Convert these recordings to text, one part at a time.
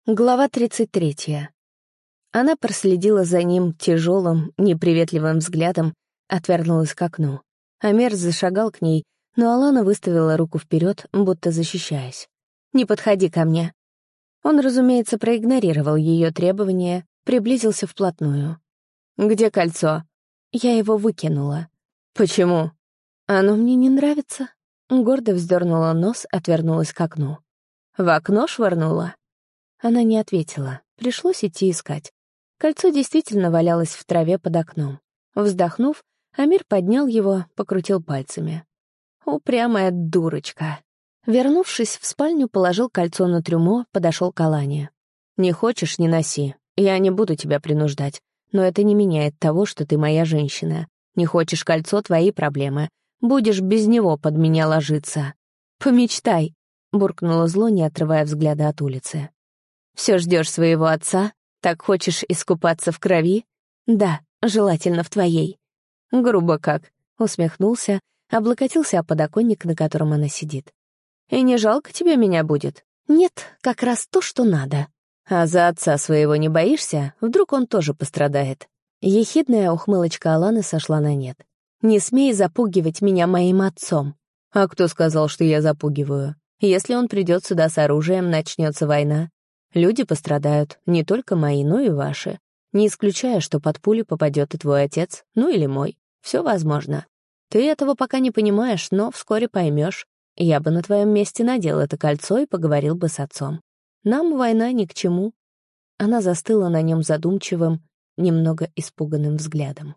Глава 33. Она проследила за ним тяжелым, неприветливым взглядом, отвернулась к окну. Амир зашагал к ней, но Алана выставила руку вперед, будто защищаясь. «Не подходи ко мне». Он, разумеется, проигнорировал ее требования, приблизился вплотную. «Где кольцо?» Я его выкинула. «Почему?» «Оно мне не нравится». Гордо вздернула нос, отвернулась к окну. «В окно швырнула?» Она не ответила. Пришлось идти искать. Кольцо действительно валялось в траве под окном. Вздохнув, Амир поднял его, покрутил пальцами. Упрямая дурочка. Вернувшись в спальню, положил кольцо на трюмо, подошел к Алане. «Не хочешь — не носи. Я не буду тебя принуждать. Но это не меняет того, что ты моя женщина. Не хочешь кольцо — твои проблемы. Будешь без него под меня ложиться». «Помечтай», — буркнула зло, не отрывая взгляда от улицы. «Все ждешь своего отца? Так хочешь искупаться в крови? Да, желательно в твоей». «Грубо как», — усмехнулся, облокотился о подоконник, на котором она сидит. «И не жалко тебе меня будет?» «Нет, как раз то, что надо». «А за отца своего не боишься? Вдруг он тоже пострадает?» Ехидная ухмылочка Аланы сошла на нет. «Не смей запугивать меня моим отцом». «А кто сказал, что я запугиваю? Если он придет сюда с оружием, начнется война. Люди пострадают, не только мои, но и ваши. Не исключая, что под пулю попадет и твой отец, ну или мой. Все возможно. Ты этого пока не понимаешь, но вскоре поймешь. Я бы на твоем месте надел это кольцо и поговорил бы с отцом. Нам война ни к чему». Она застыла на нем задумчивым, немного испуганным взглядом.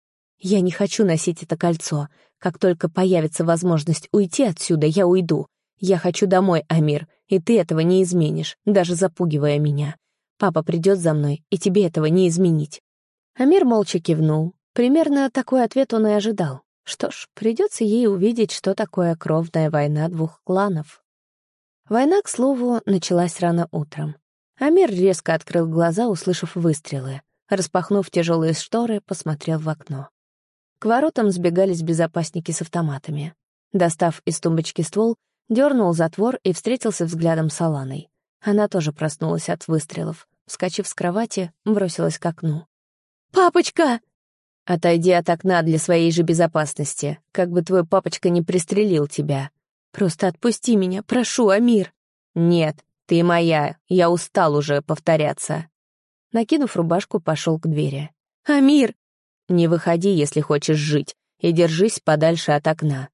«Я не хочу носить это кольцо. Как только появится возможность уйти отсюда, я уйду. Я хочу домой, Амир, и ты этого не изменишь, даже запугивая меня. Папа придет за мной, и тебе этого не изменить». Амир молча кивнул. Примерно такой ответ он и ожидал. Что ж, придется ей увидеть, что такое кровная война двух кланов. Война, к слову, началась рано утром. Амир резко открыл глаза, услышав выстрелы. Распахнув тяжелые шторы, посмотрел в окно. К воротам сбегались безопасники с автоматами. Достав из тумбочки ствол, дернул затвор и встретился взглядом с Аланой. Она тоже проснулась от выстрелов. Вскочив с кровати, бросилась к окну. «Папочка!» «Отойди от окна для своей же безопасности, как бы твой папочка не пристрелил тебя. Просто отпусти меня, прошу, Амир!» «Нет, ты моя, я устал уже повторяться». Накинув рубашку, пошел к двери. «Амир!» «Не выходи, если хочешь жить, и держись подальше от окна».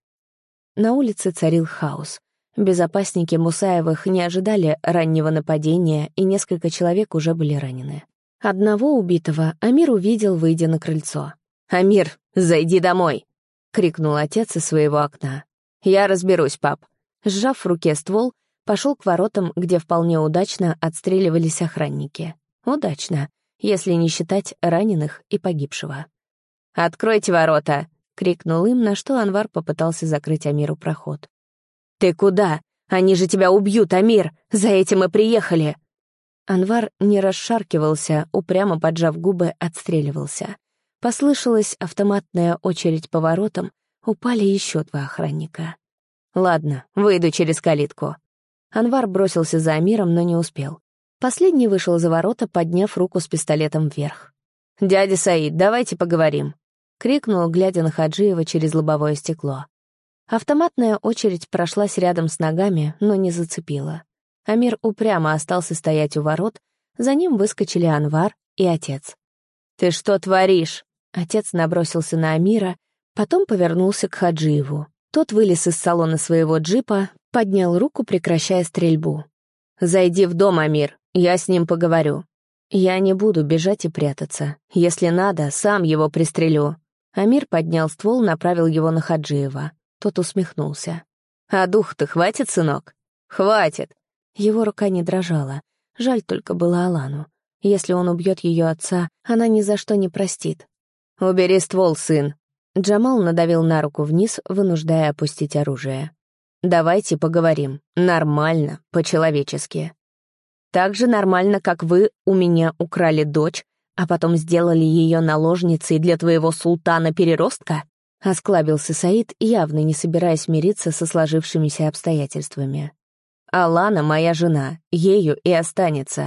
На улице царил хаос. Безопасники Мусаевых не ожидали раннего нападения, и несколько человек уже были ранены. Одного убитого Амир увидел, выйдя на крыльцо. «Амир, зайди домой!» — крикнул отец из своего окна. «Я разберусь, пап». Сжав в руке ствол, пошел к воротам, где вполне удачно отстреливались охранники. Удачно, если не считать раненых и погибшего. «Откройте ворота!» — крикнул им, на что Анвар попытался закрыть Амиру проход. «Ты куда? Они же тебя убьют, Амир! За этим мы приехали!» Анвар не расшаркивался, упрямо поджав губы, отстреливался. Послышалась автоматная очередь по воротам, упали еще два охранника. «Ладно, выйду через калитку». Анвар бросился за Амиром, но не успел. Последний вышел за ворота, подняв руку с пистолетом вверх. «Дядя Саид, давайте поговорим», — крикнул, глядя на Хаджиева через лобовое стекло. Автоматная очередь прошлась рядом с ногами, но не зацепила. Амир упрямо остался стоять у ворот, за ним выскочили Анвар и отец. «Ты что творишь?» Отец набросился на Амира, потом повернулся к Хаджиеву. Тот вылез из салона своего джипа, поднял руку, прекращая стрельбу. «Зайди в дом, Амир, я с ним поговорю». «Я не буду бежать и прятаться. Если надо, сам его пристрелю». Амир поднял ствол, направил его на Хаджиева. Тот усмехнулся. «А дух-то хватит, сынок?» «Хватит». Его рука не дрожала. Жаль только было Алану. Если он убьет ее отца, она ни за что не простит. «Убери ствол, сын». Джамал надавил на руку вниз, вынуждая опустить оружие. «Давайте поговорим. Нормально, по-человечески. Так же нормально, как вы у меня украли дочь, а потом сделали ее наложницей для твоего султана-переростка?» Осклабился Саид, явно не собираясь мириться со сложившимися обстоятельствами. «Алана моя жена, ею и останется.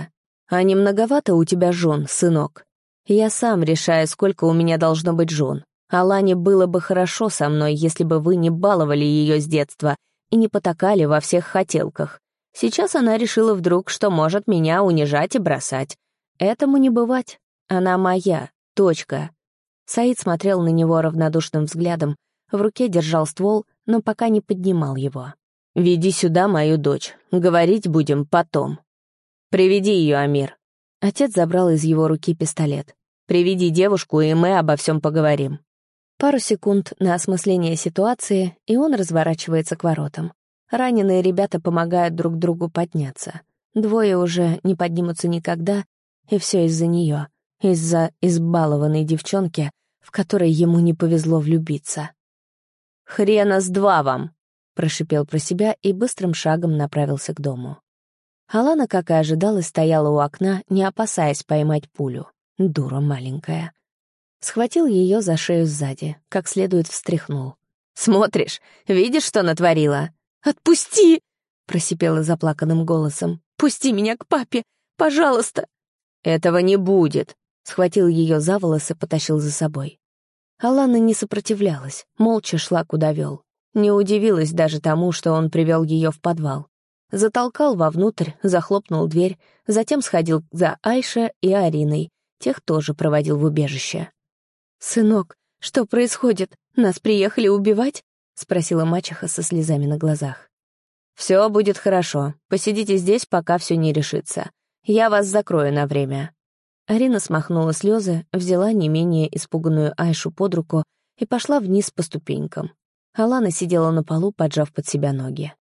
«А не многовато у тебя жен, сынок? Я сам решаю, сколько у меня должно быть жен. Алане было бы хорошо со мной, если бы вы не баловали ее с детства и не потакали во всех хотелках. Сейчас она решила вдруг, что может меня унижать и бросать. Этому не бывать. Она моя. Точка». Саид смотрел на него равнодушным взглядом, в руке держал ствол, но пока не поднимал его. «Веди сюда мою дочь. Говорить будем потом. Приведи ее, Амир». Отец забрал из его руки пистолет. «Приведи девушку, и мы обо всем поговорим». Пару секунд на осмысление ситуации, и он разворачивается к воротам. Раненые ребята помогают друг другу подняться. Двое уже не поднимутся никогда, и все из-за нее, из-за избалованной девчонки, в которой ему не повезло влюбиться. «Хрена с два вам!» — прошипел про себя и быстрым шагом направился к дому. Алана, как и ожидалось, стояла у окна, не опасаясь поймать пулю. Дура маленькая. Схватил ее за шею сзади, как следует встряхнул. «Смотришь, видишь, что натворила?» «Отпусти!» — просипела заплаканным голосом. «Пусти меня к папе! Пожалуйста!» «Этого не будет!» — схватил ее за волосы, потащил за собой. Алана не сопротивлялась, молча шла, куда вел. Не удивилась даже тому, что он привел ее в подвал. Затолкал вовнутрь, захлопнул дверь, затем сходил за Айше и Ариной, тех тоже проводил в убежище. «Сынок, что происходит? Нас приехали убивать?» — спросила мачеха со слезами на глазах. «Все будет хорошо. Посидите здесь, пока все не решится. Я вас закрою на время». Арина смахнула слезы, взяла не менее испуганную Айшу под руку и пошла вниз по ступенькам. Алана сидела на полу, поджав под себя ноги.